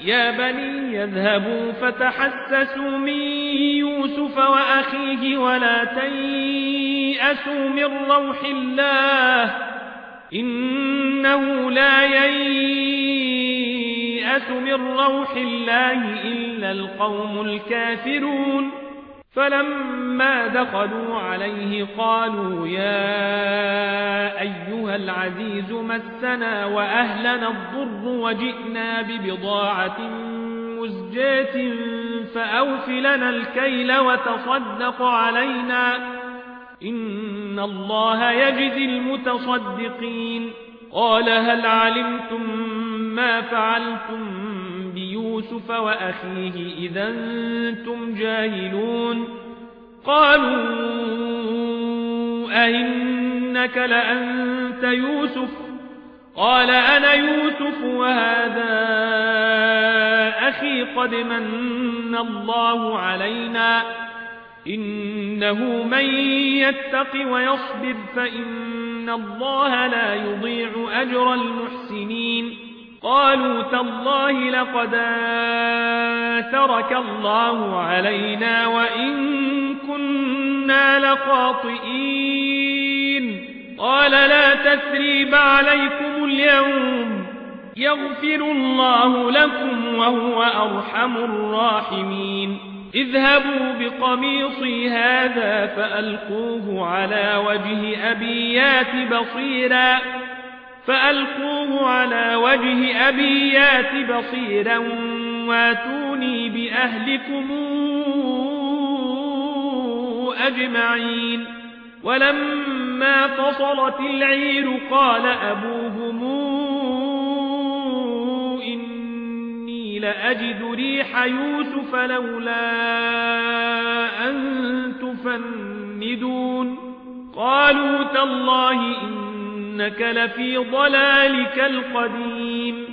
يا بني يذهبوا فتحسسوا من يوسف وأخيه ولا تيأسوا من روح الله إنه لا ييأس من روح الله إلا القوم الكافرون فلما دخلوا عليه قالوا يا أيها العزيز مسنا وأهلنا الضر وجئنا ببضاعة مزجاة فأوف لنا الكيل وتصدق علينا إن الله يجزي المتصدقين قال هل علمتم ما فعلتم بيوسف وأخيه إذا أنتم جاهلون قالوا أئنك لأنت يوسف قال أنا يوسف وهذا أخي قد من الله علينا إنه من يتق ويصبر فإن الله لا يضيع أجر المحسنين قالوا تالله لقد آثرك الله علينا وإن كنا لخاطئين قال لا تثريب عليكم اليوم يغفر الله لكم وهو أرحم الراحمين اذهبوا بقميصي هذا فألقوه على وجه أبي يات بصيرا واتوني بأهلكم أجمعين ولما فصلت العير قال أبوهم إني لأجد ريح يوسف لولا أن تفندون قالوا تالله إنك لفي ضلالك القديم